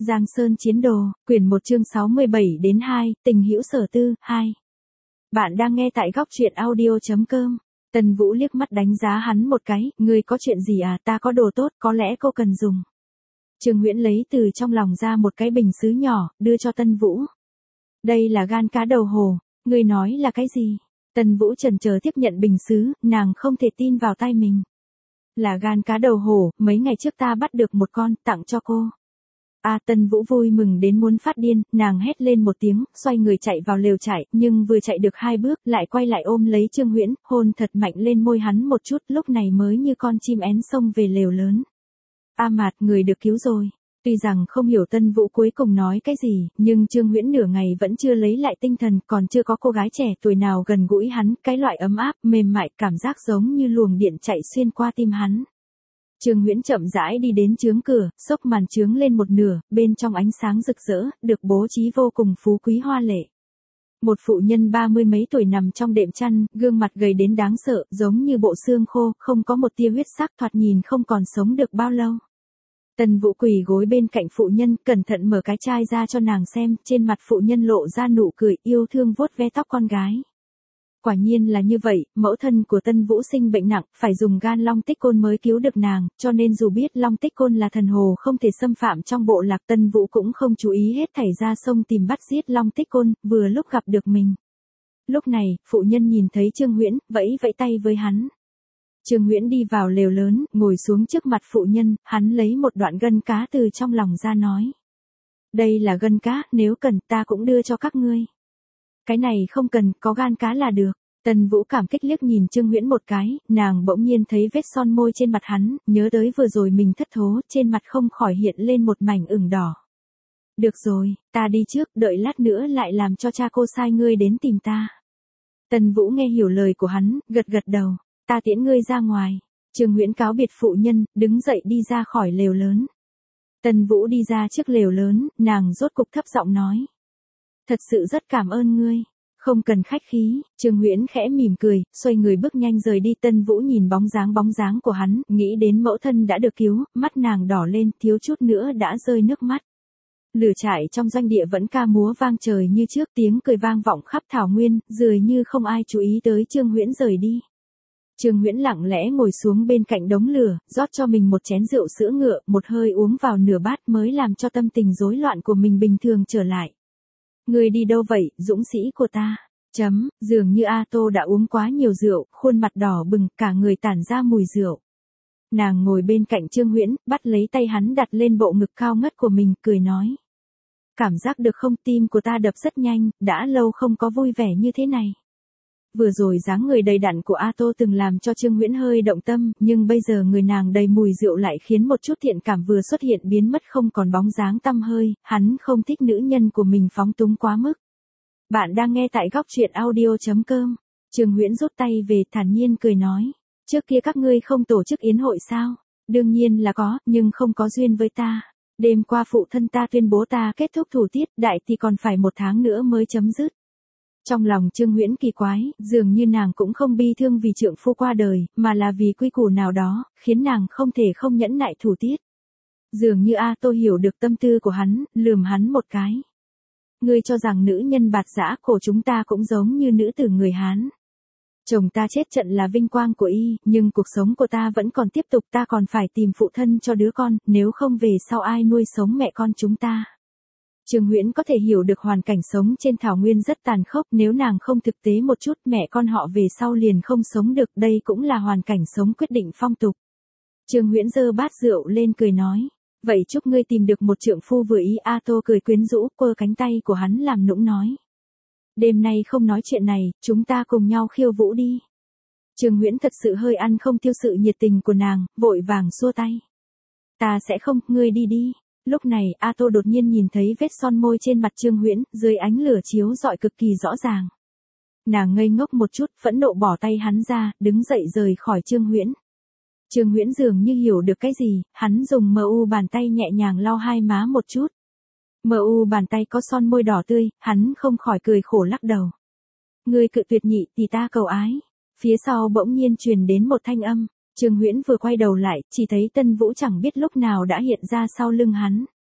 Giang Sơn Chiến Đồ, quyển 1 chương 67 đến 2, tình hữu sở tư, 2. Bạn đang nghe tại góc truyện audio.com. Tần Vũ liếc mắt đánh giá hắn một cái, ngươi có chuyện gì à, ta có đồ tốt, có lẽ cô cần dùng. Trương Huyễn lấy từ trong lòng ra một cái bình sứ nhỏ, đưa cho Tân Vũ. Đây là gan cá đầu hồ, ngươi nói là cái gì? Tần Vũ chần chờ tiếp nhận bình sứ, nàng không thể tin vào tai mình. Là gan cá đầu hổ, mấy ngày trước ta bắt được một con, tặng cho cô. Tân Vũ vui mừng đến muốn phát điên, nàng hét lên một tiếng, xoay người chạy vào lều trại, nhưng vừa chạy được 2 bước, lại quay lại ôm lấy Trương Huyễn, hôn thật mạnh lên môi hắn một chút, lúc này mới như con chim én xông về lều lớn. Mạt, người được cứu rồi. Tuy rằng không hiểu Tân Vũ cuối cùng nói cái gì, nhưng Trương Huyễn nửa ngày vẫn chưa lấy lại tinh thần, còn chưa có cô gái trẻ tuổi nào gần gũi hắn, cái loại ấm áp, mềm mại, cảm giác giống như luồng điện chạy xuyên qua tim hắn. Trương Huyễn chậm rãi đi đến chướng cửa, xốc màn chướng lên một nửa, bên trong ánh sáng rực rỡ, được bố trí vô cùng phú quý hoa lệ. Một phụ nhân 30 mấy tuổi nằm trong đệm chăn, gương mặt gầy đến đáng sợ, giống như bộ xương khô, không có một tia huyết sắc, thoạt nhìn không còn sống được bao lâu. Tần Vũ quỳ gối bên cạnh phụ nhân, cẩn thận mở cái chai ra cho nàng xem, trên mặt phụ nhân lộ ra nụ cười yêu thương vuốt ve tóc con gái. Quả nhiên là như vậy, mẫu thân của Tân Vũ sinh bệnh nặng, phải dùng gan long tích côn mới cứu được nàng, cho nên dù biết long tích côn là thần hồ không thể xâm phạm trong bộ lạc, Tân Vũ cũng không chú ý hết thảy ra sông tìm bắt giết long tích côn, vừa lúc gặp được mình. Lúc này, phụ nhân nhìn thấy Trương Huyễn, vẫy vẫy tay với hắn. Trương Huyễn đi vào lều lớn, ngồi xuống trước mặt phụ nhân, hắn lấy một đoạn gân cá từ trong lòng ra nói. Đây là gân cá, nếu cần ta cũng đưa cho các ngươi. Cái này không cần, có gan cá là được. Tần Vũ cảm kích liếc nhìn Trương Huyễn một cái, nàng bỗng nhiên thấy vết son môi trên mặt hắn, nhớ tới vừa rồi mình thất thố, trên mặt không khỏi hiện lên một mảnh ửng đỏ. Được rồi, ta đi trước, đợi lát nữa lại làm cho cha cô sai ngươi đến tìm ta. Tần Vũ nghe hiểu lời của hắn, gật gật đầu. Ta tiễn ngươi ra ngoài. Trương Huyễn cáo biệt phụ nhân, đứng dậy đi ra khỏi lều lớn. Tần Vũ đi ra trước lều lớn, nàng rốt cục thấp giọng nói. Thật sự rất cảm ơn ngươi. Không cần khách khí. Trương Huyễn khẽ mỉm cười, xoay người bước nhanh rời đi. Tân Vũ nhìn bóng dáng của hắn, nghĩ đến mẫu thân đã được cứu, mắt nàng đỏ lên, thiếu chút nữa đã rơi nước mắt. Lửa trại trong doanh địa vẫn ca múa vang trời như trước, tiếng cười vang vọng khắp thảo nguyên, dường như không ai chú ý tới Trương Huyễn rời đi. Trương Huyễn lặng lẽ ngồi xuống bên cạnh đống lửa, rót cho mình một chén rượu sữa ngựa, một hơi uống vào nửa bát mới làm cho tâm tình rối loạn của mình bình thường trở lại. Người đi đâu vậy, dũng sĩ của ta? Dường như A Tô đã uống quá nhiều rượu, khuôn mặt đỏ bừng, cả người tản ra mùi rượu. Nàng ngồi bên cạnh Trương Huyễn, bắt lấy tay hắn đặt lên bộ ngực cao ngất của mình, cười nói. Cảm giác được không, tim của ta đập rất nhanh, đã lâu không có vui vẻ như thế này. Vừa rồi dáng người đầy đặn của A Tô từng làm cho Trương Huyễn hơi động tâm, nhưng bây giờ người nàng đầy mùi rượu lại khiến một chút thiện cảm vừa xuất hiện biến mất không còn bóng dáng tăm hơi, hắn không thích nữ nhân của mình phóng túng quá mức. Bạn đang nghe tại góc truyện audio.com. Trương Huyễn rút tay về, thản nhiên cười nói. Trước kia các ngươi không tổ chức yến hội sao? Đương nhiên là có, nhưng không có duyên với ta. Đêm qua phụ thân ta tuyên bố ta kết thúc thủ tiết, đại thì còn phải 1 tháng nữa mới chấm dứt. Trong lòng Trương Huyễn kỳ quái, dường như nàng cũng không bi thương vì trượng phu qua đời, mà là vì quy củ nào đó, khiến nàng không thể không nhẫn nại thủ tiết. Dường như A Tô hiểu được tâm tư của hắn, lườm hắn một cái. Ngươi cho rằng nữ nhân bạt dã cổ chúng ta cũng giống như nữ tử người Hán. Chồng ta chết trận là vinh quang của y, nhưng cuộc sống của ta vẫn còn tiếp tục, ta còn phải tìm phụ thân cho đứa con, nếu không về sau ai nuôi sống mẹ con chúng ta. Trương Huyễn có thể hiểu được hoàn cảnh sống trên thảo nguyên rất tàn khốc, nếu nàng không thực tế một chút mẹ con họ về sau liền không sống được, đây cũng là hoàn cảnh sống quyết định phong tục. Trương Huyễn giơ bát rượu lên cười nói, vậy chúc ngươi tìm được một trượng phu vừa ý. A Tô cười quyến rũ, quơ cánh tay của hắn làm nũng nói. Đêm nay không nói chuyện này, chúng ta cùng nhau khiêu vũ đi. Trương Huyễn thật sự hơi ăn không tiêu sự nhiệt tình của nàng, vội vàng xua tay. Ta sẽ không, ngươi đi đi. Lúc này, A Tô đột nhiên nhìn thấy vết son môi trên mặt Trương Huyễn, dưới ánh lửa chiếu rọi cực kỳ rõ ràng. Nàng ngây ngốc một chút, phẫn nộ bỏ tay hắn ra, đứng dậy rời khỏi Trương Huyễn. Trương Huyễn dường như hiểu được cái gì, hắn dùng mu bàn tay nhẹ nhàng lau hai má một chút. Mu bàn tay có son môi đỏ tươi, hắn không khỏi cười khổ lắc đầu. Ngươi cự tuyệt nhị thì ta cầu ái. Phía sau bỗng nhiên truyền đến một thanh âm. Trương Huyễn vừa quay đầu lại, chỉ thấy Tân Vũ chẳng biết lúc nào đã hiện ra sau lưng hắn.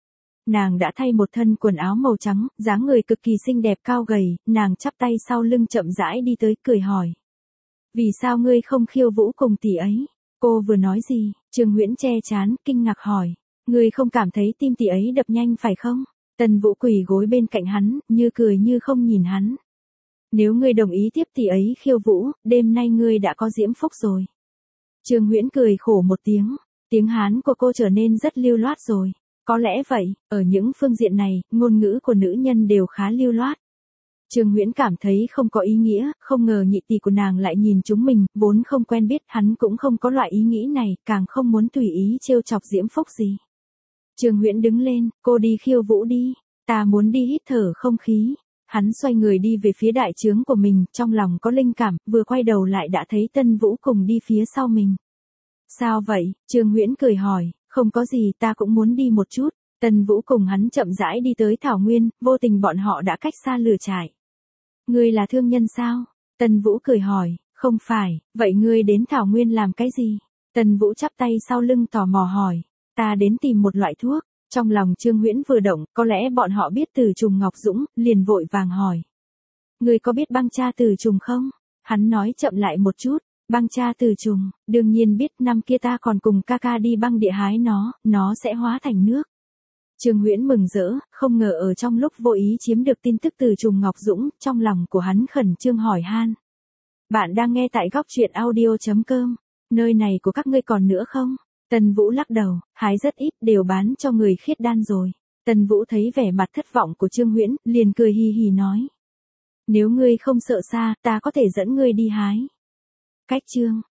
Nàng đã thay một thân quần áo màu trắng, dáng người cực kỳ xinh đẹp cao gầy, nàng chắp tay sau lưng chậm rãi đi tới cười hỏi. Vì sao ngươi không khiêu vũ cùng tỷ ấy? Cô vừa nói gì? Trương Huyễn che trán, kinh ngạc hỏi. Ngươi không cảm thấy tim tỷ ấy đập nhanh phải không? Tần Vũ quỳ gối bên cạnh hắn, như cười như không nhìn hắn. Nếu ngươi đồng ý tiếp tỷ ấy khiêu vũ, đêm nay ngươi đã có diễm phúc rồi. Trương Huyễn cười khổ một tiếng. Tiếng Hán của cô trở nên rất lưu loát rồi. Có lẽ vậy, ở những phương diện này, ngôn ngữ của nữ nhân đều khá lưu loát. Trương Huyễn cảm thấy không có ý nghĩa, không ngờ nhị tỷ của nàng lại nhìn chúng mình, vốn không quen biết, hắn cũng không có loại ý nghĩ này, càng không muốn tùy ý trêu chọc Diễm Phúc gì. Trương Huyễn đứng lên, cô đi khiêu vũ đi, ta muốn đi hít thở không khí. Hắn xoay người đi về phía đại trướng của mình, trong lòng có linh cảm, vừa quay đầu lại đã thấy Tân Vũ cùng đi phía sau mình. Sao vậy? Trương Huyễn cười hỏi, không có gì, ta cũng muốn đi một chút. Tân Vũ cùng hắn chậm rãi đi tới Thảo Nguyên, vô tình bọn họ đã cách xa lửa trại. Ngươi là thương nhân sao? Tân Vũ cười hỏi, không phải, vậy ngươi đến Thảo Nguyên làm cái gì? Tân Vũ chắp tay sau lưng tò mò hỏi, ta đến tìm một loại thuốc. Trong lòng Trương Huyễn vừa động, có lẽ bọn họ biết Từ Trùng Ngọc Dũng, liền vội vàng hỏi. Ngươi có biết băng cha Từ Trùng không? Hắn nói chậm lại một chút, băng cha Từ Trùng, đương nhiên biết, năm kia ta còn cùng ca ca đi băng địa hái nó sẽ hóa thành nước. Trương Huyễn mừng rỡ, không ngờ ở trong lúc vô ý chiếm được tin tức từ Trùng Ngọc Dũng, trong lòng của hắn khẩn trương hỏi han. Bạn đang nghe tại góc truyện audio.com, nơi này của các ngươi còn nữa không? Tần Vũ lắc đầu, hái rất ít, đều bán cho người khiết đan rồi. Tần Vũ thấy vẻ mặt thất vọng của Trương Huyễn, liền cười hì hì nói. Nếu ngươi không sợ xa, ta có thể dẫn ngươi đi hái. Cách chương